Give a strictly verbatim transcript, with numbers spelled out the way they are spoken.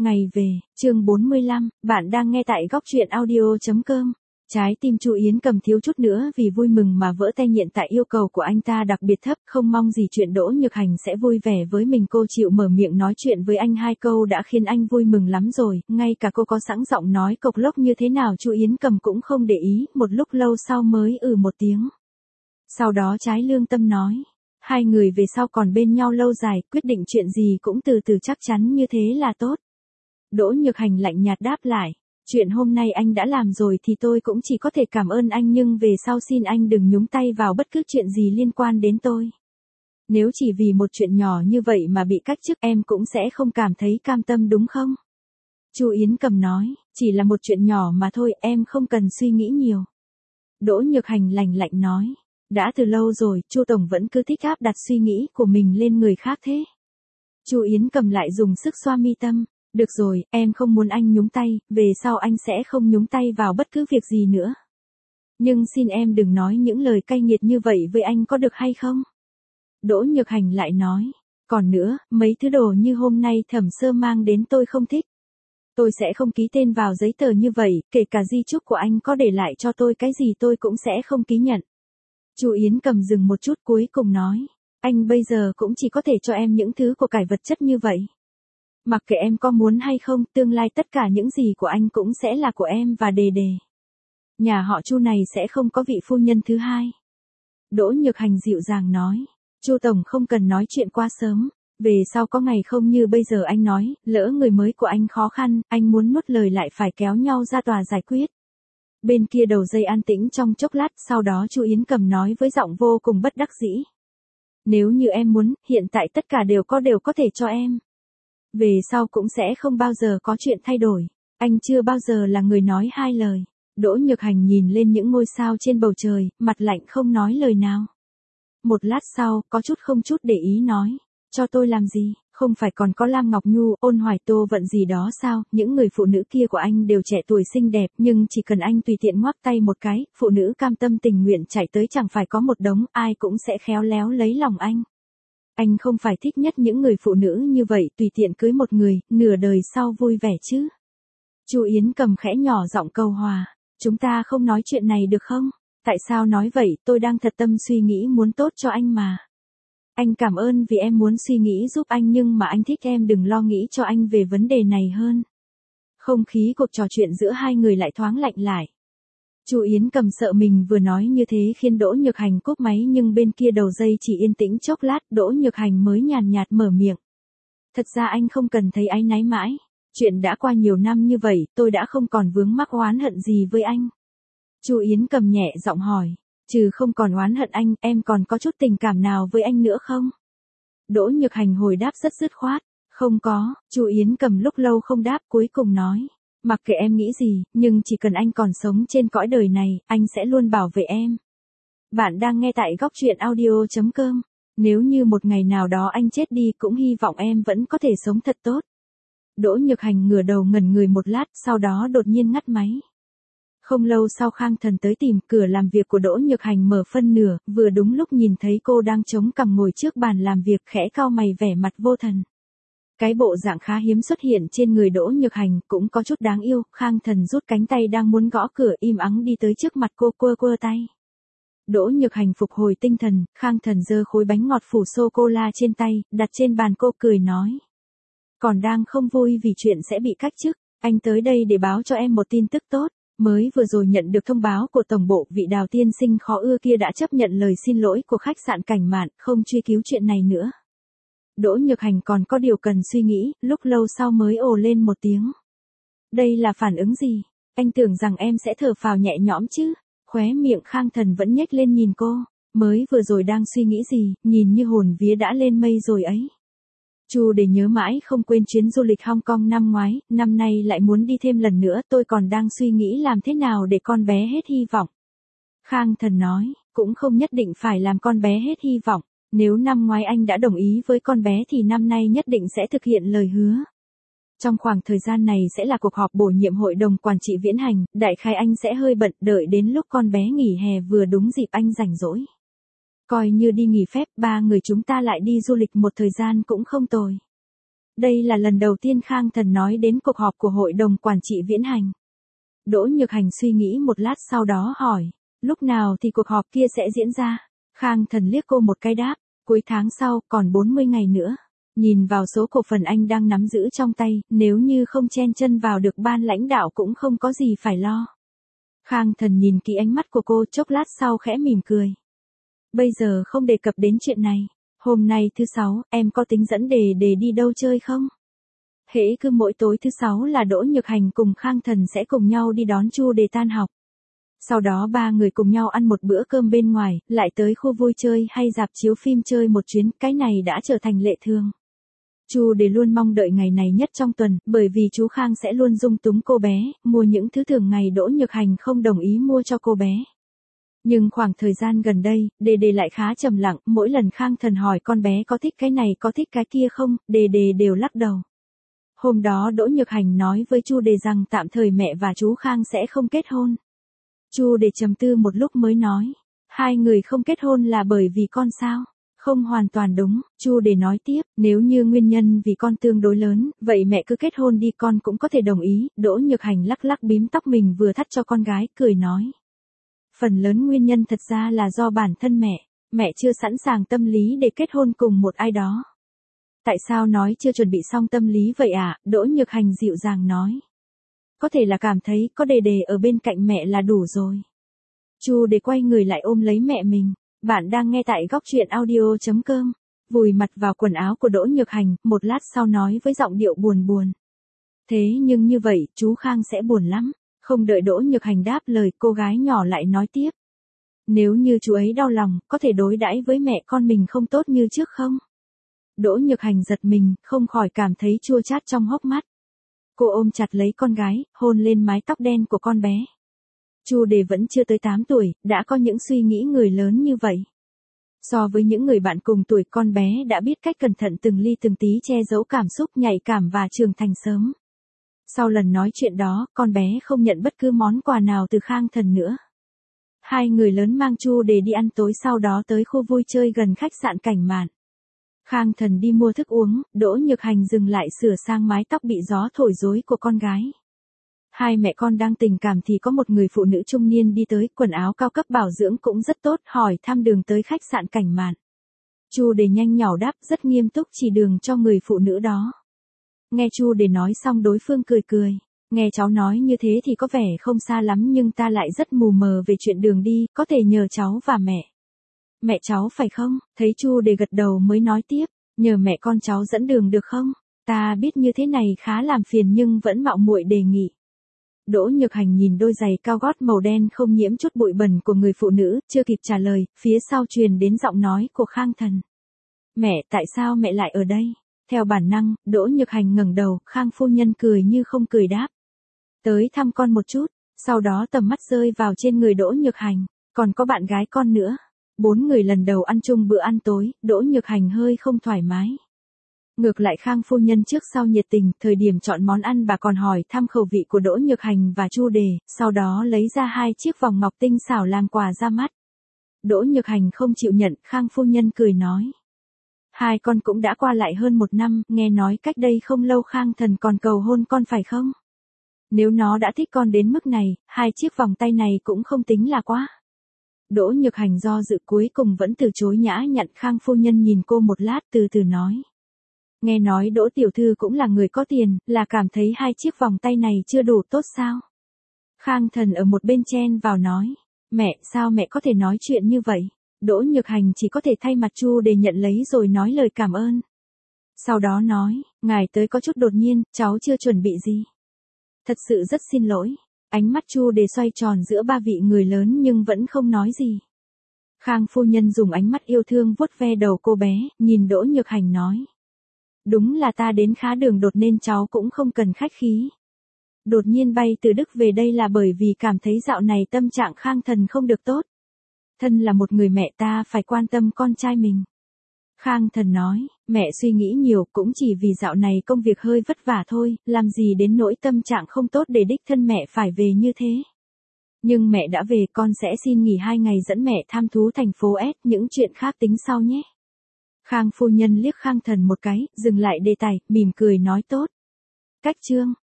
Ngày về, chương bốn mươi lăm, bạn đang nghe tại góc truyện audio chấm com. Trái tim Chu Yến Cầm thiếu chút nữa vì vui mừng mà vỡ tay nhện tại yêu cầu của anh ta đặc biệt thấp, không mong gì chuyện Đỗ Nhược Hành sẽ vui vẻ với mình. Cô chịu mở miệng nói chuyện với anh hai câu đã khiến anh vui mừng lắm rồi, ngay cả cô có sẵn giọng nói cộc lốc như thế nào Chu Yến Cầm cũng không để ý, một lúc lâu sau mới ừ một tiếng. Sau đó trái lương tâm nói, hai người về sau còn bên nhau lâu dài, quyết định chuyện gì cũng từ từ chắc chắn như thế là tốt. Đỗ Nhược Hành lạnh nhạt đáp lại, chuyện hôm nay anh đã làm rồi thì tôi cũng chỉ có thể cảm ơn anh, nhưng về sau xin anh đừng nhúng tay vào bất cứ chuyện gì liên quan đến tôi. Nếu chỉ vì một chuyện nhỏ như vậy mà bị cách chức em cũng sẽ không cảm thấy cam tâm đúng không? Chu Yến Cầm nói, chỉ là một chuyện nhỏ mà thôi, em không cần suy nghĩ nhiều. Đỗ Nhược Hành lạnh lạnh nói, đã từ lâu rồi, Chu Tổng vẫn cứ thích áp đặt suy nghĩ của mình lên người khác thế. Chu Yến Cầm lại dùng sức xoa mi tâm. Được rồi, em không muốn anh nhúng tay, về sau anh sẽ không nhúng tay vào bất cứ việc gì nữa. Nhưng xin em đừng nói những lời cay nghiệt như vậy với anh có được hay không? Đỗ Nhược Hành lại nói, còn nữa, mấy thứ đồ như hôm nay Thẩm Sơ mang đến tôi không thích. Tôi sẽ không ký tên vào giấy tờ như vậy, kể cả di chúc của anh có để lại cho tôi cái gì tôi cũng sẽ không ký nhận. Chu Yến Cầm dừng một chút cuối cùng nói, anh bây giờ cũng chỉ có thể cho em những thứ của cải vật chất như vậy. Mặc kệ em có muốn hay không, tương lai tất cả những gì của anh cũng sẽ là của em và Đề Đề. Nhà họ Chu này sẽ không có vị phu nhân thứ hai. Đỗ Nhược Hành dịu dàng nói, Chu Tổng không cần nói chuyện quá sớm, về sau có ngày không như bây giờ anh nói, lỡ người mới của anh khó khăn, anh muốn nuốt lời lại phải kéo nhau ra tòa giải quyết. Bên kia đầu dây an tĩnh trong chốc lát, sau đó Chu Yến Cầm nói với giọng vô cùng bất đắc dĩ. Nếu như em muốn, hiện tại tất cả đều có đều có thể cho em. Về sau cũng sẽ không bao giờ có chuyện thay đổi, anh chưa bao giờ là người nói hai lời. Đỗ Nhược Hành nhìn lên những ngôi sao trên bầu trời, mặt lạnh không nói lời nào. Một lát sau, có chút không chút để ý nói, cho tôi làm gì, không phải còn có Lam Ngọc Nhu, Ôn Hoài Tô Vận gì đó sao, những người phụ nữ kia của anh đều trẻ tuổi xinh đẹp, nhưng chỉ cần anh tùy tiện ngoắc tay một cái, phụ nữ cam tâm tình nguyện chạy tới chẳng phải có một đống, ai cũng sẽ khéo léo lấy lòng anh. Anh không phải thích nhất những người phụ nữ như vậy, tùy tiện cưới một người, nửa đời sau vui vẻ chứ. Chu Yến Cầm khẽ nhỏ giọng cầu hòa, chúng ta không nói chuyện này được không? Tại sao nói vậy, tôi đang thật tâm suy nghĩ muốn tốt cho anh mà. Anh cảm ơn vì em muốn suy nghĩ giúp anh, nhưng mà anh thích em đừng lo nghĩ cho anh về vấn đề này hơn. Không khí cuộc trò chuyện giữa hai người lại thoáng lạnh lại. Chu Yến Cầm sợ mình vừa nói như thế khiến Đỗ Nhược Hành cúp máy, nhưng bên kia đầu dây chỉ yên tĩnh chốc lát, Đỗ Nhược Hành mới nhàn nhạt mở miệng. Thật ra anh không cần thấy áy náy mãi, chuyện đã qua nhiều năm như vậy, tôi đã không còn vướng mắc oán hận gì với anh. Chu Yến Cầm nhẹ giọng hỏi, trừ không còn oán hận anh, em còn có chút tình cảm nào với anh nữa không? Đỗ Nhược Hành hồi đáp rất dứt khoát, không có. Chu Yến Cầm lúc lâu không đáp, cuối cùng nói. Mặc kệ em nghĩ gì, nhưng chỉ cần anh còn sống trên cõi đời này, anh sẽ luôn bảo vệ em. Bạn đang nghe tại góc truyện audio chấm com. Nếu như một ngày nào đó anh chết đi cũng hy vọng em vẫn có thể sống thật tốt. Đỗ Nhược Hành ngửa đầu ngẩn người một lát, sau đó đột nhiên ngắt máy. Không lâu sau Khang Thần tới tìm, cửa làm việc của Đỗ Nhược Hành mở phân nửa, vừa đúng lúc nhìn thấy cô đang chống cằm ngồi trước bàn làm việc, khẽ cau mày vẻ mặt vô thần. Cái bộ dạng khá hiếm xuất hiện trên người Đỗ Nhược Hành, cũng có chút đáng yêu. Khang Thần rút cánh tay đang muốn gõ cửa, im ắng đi tới trước mặt cô, quơ quơ tay. Đỗ Nhược Hành phục hồi tinh thần, Khang Thần giơ khối bánh ngọt phủ sô-cô-la trên tay, đặt trên bàn, cô cười nói. Còn đang không vui vì chuyện sẽ bị cách chức, anh tới đây để báo cho em một tin tức tốt. Mới vừa rồi nhận được thông báo của tổng bộ, vị Đào tiên sinh khó ưa kia đã chấp nhận lời xin lỗi của khách sạn Cảnh Mạn, không truy cứu chuyện này nữa. Đỗ Nhược Hành còn có điều cần suy nghĩ, lúc lâu sau mới ồ lên một tiếng. Đây là phản ứng gì? Anh tưởng rằng em sẽ thở phào nhẹ nhõm chứ? Khóe miệng Khang Thần vẫn nhếch lên nhìn cô, mới vừa rồi đang suy nghĩ gì, nhìn như hồn vía đã lên mây rồi ấy. Chu để nhớ mãi không quên chuyến du lịch Hong Kong năm ngoái, năm nay lại muốn đi thêm lần nữa, tôi còn đang suy nghĩ làm thế nào để con bé hết hy vọng. Khang Thần nói, cũng không nhất định phải làm con bé hết hy vọng, nếu năm ngoái anh đã đồng ý với con bé thì năm nay nhất định sẽ thực hiện lời hứa. Trong khoảng thời gian này sẽ là cuộc họp bổ nhiệm hội đồng quản trị Viễn Hành, đại khái anh sẽ hơi bận, đợi đến lúc con bé nghỉ hè vừa đúng dịp anh rảnh rỗi. Coi như đi nghỉ phép, ba người chúng ta lại đi du lịch một thời gian cũng không tồi. Đây là lần đầu tiên Khang Thần nói đến cuộc họp của hội đồng quản trị Viễn Hành. Đỗ Nhược Hành suy nghĩ một lát sau đó hỏi, lúc nào thì cuộc họp kia sẽ diễn ra? Khang Thần liếc cô một cái đáp, cuối tháng sau, còn bốn mươi ngày nữa. Nhìn vào số cổ phần anh đang nắm giữ trong tay, nếu như không chen chân vào được ban lãnh đạo cũng không có gì phải lo. Khang Thần nhìn kỹ ánh mắt của cô chốc lát sau khẽ mỉm cười. Bây giờ không đề cập đến chuyện này. Hôm nay thứ sáu, em có tính dẫn Đề Đề đi đâu chơi không? Hễ cứ mỗi tối thứ sáu là Đỗ Nhược Hành cùng Khang Thần sẽ cùng nhau đi đón Chu Đề tan học. Sau đó ba người cùng nhau ăn một bữa cơm bên ngoài, lại tới khu vui chơi hay rạp chiếu phim chơi một chuyến, cái này đã trở thành lệ thường. Chu Đề luôn mong đợi ngày này nhất trong tuần, bởi vì chú Khang sẽ luôn dung túng cô bé, mua những thứ thường ngày Đỗ Nhược Hành không đồng ý mua cho cô bé. Nhưng khoảng thời gian gần đây, Đề Đề lại khá trầm lặng, mỗi lần Khang Thần hỏi con bé có thích cái này có thích cái kia không, Đề Đề đều lắc đầu. Hôm đó Đỗ Nhược Hành nói với Chu Đề rằng tạm thời mẹ và chú Khang sẽ không kết hôn. Chu Đề trầm tư một lúc mới nói, hai người không kết hôn là bởi vì con sao? Không hoàn toàn đúng, Chu Đề nói tiếp, nếu như nguyên nhân vì con tương đối lớn, vậy mẹ cứ kết hôn đi con cũng có thể đồng ý. Đỗ Nhược Hành lắc lắc bím tóc mình vừa thắt cho con gái, cười nói. Phần lớn nguyên nhân thật ra là do bản thân mẹ, mẹ chưa sẵn sàng tâm lý để kết hôn cùng một ai đó. Tại sao nói chưa chuẩn bị xong tâm lý vậy ạ? À? Đỗ Nhược Hành dịu dàng nói. Có thể là cảm thấy có Đề Đề ở bên cạnh mẹ là đủ rồi. Chu Đề quay người lại ôm lấy mẹ mình. Bạn đang nghe tại góc truyện audio chấm com. Vùi mặt vào quần áo của Đỗ Nhược Hành, một lát sau nói với giọng điệu buồn buồn. Thế nhưng như vậy, chú Khang sẽ buồn lắm. Không đợi Đỗ Nhược Hành đáp lời, cô gái nhỏ lại nói tiếp. Nếu như chú ấy đau lòng, có thể đối đãi với mẹ con mình không tốt như trước không? Đỗ Nhược Hành giật mình, không khỏi cảm thấy chua chát trong hốc mắt. Cô ôm chặt lấy con gái, hôn lên mái tóc đen của con bé. Chu Đề vẫn chưa tới tám tuổi, đã có những suy nghĩ người lớn như vậy. So với những người bạn cùng tuổi, con bé đã biết cách cẩn thận từng ly từng tí che giấu cảm xúc nhạy cảm và trưởng thành sớm. Sau lần nói chuyện đó, con bé không nhận bất cứ món quà nào từ Khang Thần nữa. Hai người lớn mang Chu Đề đi ăn tối, sau đó tới khu vui chơi gần khách sạn Cảnh Mạn. Khang Thần đi mua thức uống, Đỗ Nhược Hành dừng lại sửa sang mái tóc bị gió thổi rối của con gái. Hai mẹ con đang tình cảm thì có một người phụ nữ trung niên đi tới, quần áo cao cấp bảo dưỡng cũng rất tốt, hỏi thăm đường tới khách sạn Cảnh Mạn. Chu Đề nhanh nhảu đáp rất nghiêm túc chỉ đường cho người phụ nữ đó. Nghe Chu Đề nói xong đối phương cười cười. Nghe cháu nói như thế thì có vẻ không xa lắm nhưng ta lại rất mù mờ về chuyện đường đi, có thể nhờ cháu và mẹ. Mẹ cháu phải không? Thấy Chu Đề gật đầu mới nói tiếp, nhờ mẹ con cháu dẫn đường được không? Ta biết như thế này khá làm phiền nhưng vẫn mạo muội đề nghị. Đỗ Nhược Hành nhìn đôi giày cao gót màu đen không nhiễm chút bụi bẩn của người phụ nữ, chưa kịp trả lời, phía sau truyền đến giọng nói của Khang Thần. Mẹ, tại sao mẹ lại ở đây? Theo bản năng, Đỗ Nhược Hành ngẩng đầu, Khang phu nhân cười như không cười đáp. Tới thăm con một chút, sau đó tầm mắt rơi vào trên người Đỗ Nhược Hành, còn có bạn gái con nữa. Bốn người lần đầu ăn chung bữa ăn tối, Đỗ Nhược Hành hơi không thoải mái. Ngược lại Khang phu nhân trước sau nhiệt tình, thời điểm chọn món ăn bà còn hỏi thăm khẩu vị của Đỗ Nhược Hành và Chu Đề, sau đó lấy ra hai chiếc vòng ngọc tinh xảo làm quà ra mắt. Đỗ Nhược Hành không chịu nhận, Khang phu nhân cười nói. Hai con cũng đã qua lại hơn một năm, nghe nói cách đây không lâu Khang Thần còn cầu hôn con phải không? Nếu nó đã thích con đến mức này, hai chiếc vòng tay này cũng không tính là quá. Đỗ Nhược Hành do dự cuối cùng vẫn từ chối nhã nhặn. Khang phu nhân nhìn cô một lát từ từ nói. Nghe nói Đỗ tiểu thư cũng là người có tiền, là cảm thấy hai chiếc vòng tay này chưa đủ tốt sao? Khang Thần ở một bên chen vào nói. Mẹ, sao mẹ có thể nói chuyện như vậy? Đỗ Nhược Hành chỉ có thể thay mặt Chu để nhận lấy rồi nói lời cảm ơn. Sau đó nói, ngài tới có chút đột nhiên, cháu chưa chuẩn bị gì. Thật sự rất xin lỗi. Ánh mắt Chu để xoay tròn giữa ba vị người lớn nhưng vẫn không nói gì. Khang phu nhân dùng ánh mắt yêu thương vuốt ve đầu cô bé, nhìn Đỗ Nhược Hành nói. Đúng là ta đến khá đường đột nên cháu cũng không cần khách khí. Đột nhiên bay từ Đức về đây là bởi vì cảm thấy dạo này tâm trạng Khang Thần không được tốt. Thân là một người mẹ ta phải quan tâm con trai mình. Khang Thần nói, mẹ suy nghĩ nhiều cũng chỉ vì dạo này công việc hơi vất vả thôi, làm gì đến nỗi tâm trạng không tốt để đích thân mẹ phải về như thế. Nhưng mẹ đã về con sẽ xin nghỉ hai ngày dẫn mẹ tham thú thành phố S, những chuyện khác tính sau nhé. Khang phu nhân liếc Khang Thần một cái, dừng lại đề tài, mỉm cười nói tốt. Cách chương.